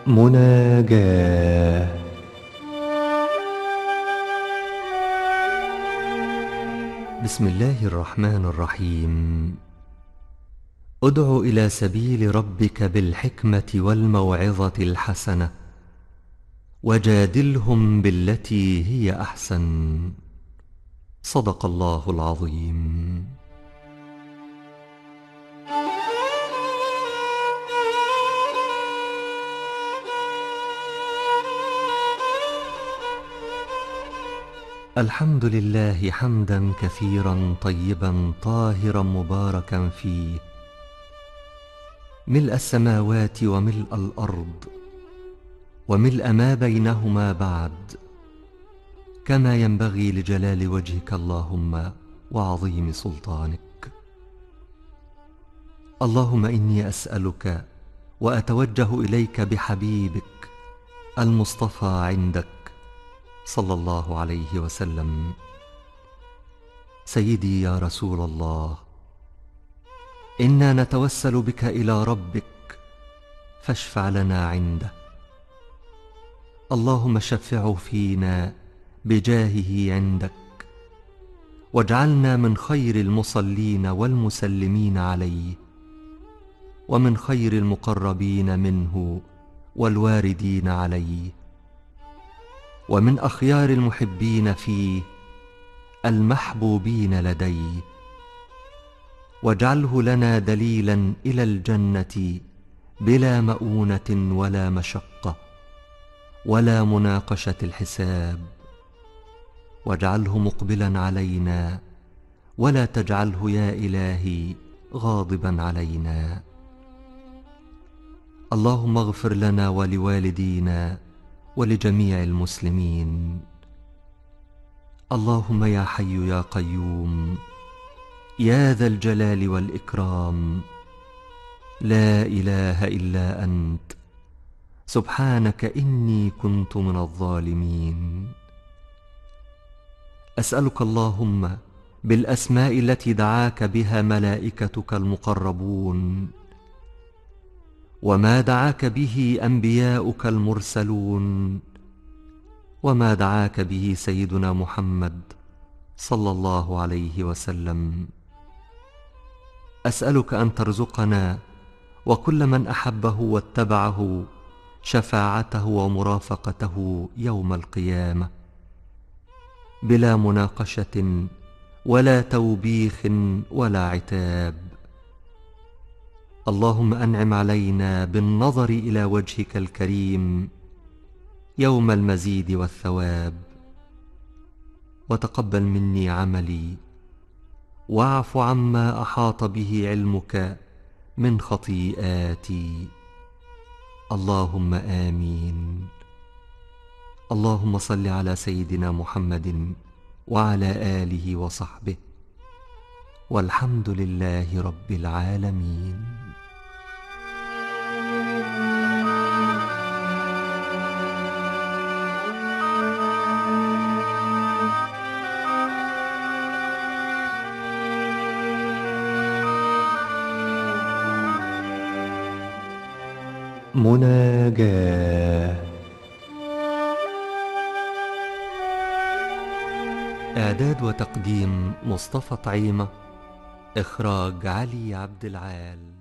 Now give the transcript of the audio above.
مناجاة. بسم الله الرحمن الرحيم. ادع إلى سبيل ربك بالحكمة والموعظة الحسنة وجادلهم بالتي هي أحسن. صدق الله العظيم. الحمد لله حمدا كثيرا طيبا طاهرا مباركا فيه، ملء السماوات وملء الأرض وملء ما بينهما بعد، كما ينبغي لجلال وجهك اللهم وعظيم سلطانك. اللهم إني أسألك وأتوجه إليك بحبيبك المصطفى عندك صلى الله عليه وسلم. سيدي يا رسول الله، إنا نتوسل بك إلى ربك فاشفع لنا عنده. اللهم شفعه فينا بجاهه عندك، واجعلنا من خير المصلين والمسلمين عليه، ومن خير المقربين منه والواردين عليه، ومن أخيار المحبين فيه المحبوبين لديه. واجعله لنا دليلا إلى الجنة بلا مؤونة ولا مشقة ولا مناقشة الحساب. واجعله مقبلا علينا ولا تجعله يا إلهي غاضبا علينا. اللهم اغفر لنا ولوالدينا ولجميع المسلمين. اللهم يا حي يا قيوم يا ذا الجلال والإكرام، لا إله إلا أنت، سبحانك إني كنت من الظالمين. أسألك اللهم بالأسماء التي دعاك بها ملائكتك المقربون، وما دعاك به أنبياؤك المرسلون، وما دعاك به سيدنا محمد صلى الله عليه وسلم. أسألك أن ترزقنا وكل من أحبه واتبعه شفاعته ومرافقته يوم القيامة، بلا مناقشة ولا توبيخ ولا عتاب. اللهم أنعم علينا بالنظر إلى وجهك الكريم يوم المزيد والثواب، وتقبل مني عملي، واعف عما أحاط به علمك من خطيئاتي. اللهم آمين. اللهم صل على سيدنا محمد وعلى آله وصحبه، والحمد لله رب العالمين. مناجاة. إعداد وتقديم مصطفى طعيمة. إخراج علي عبد العال.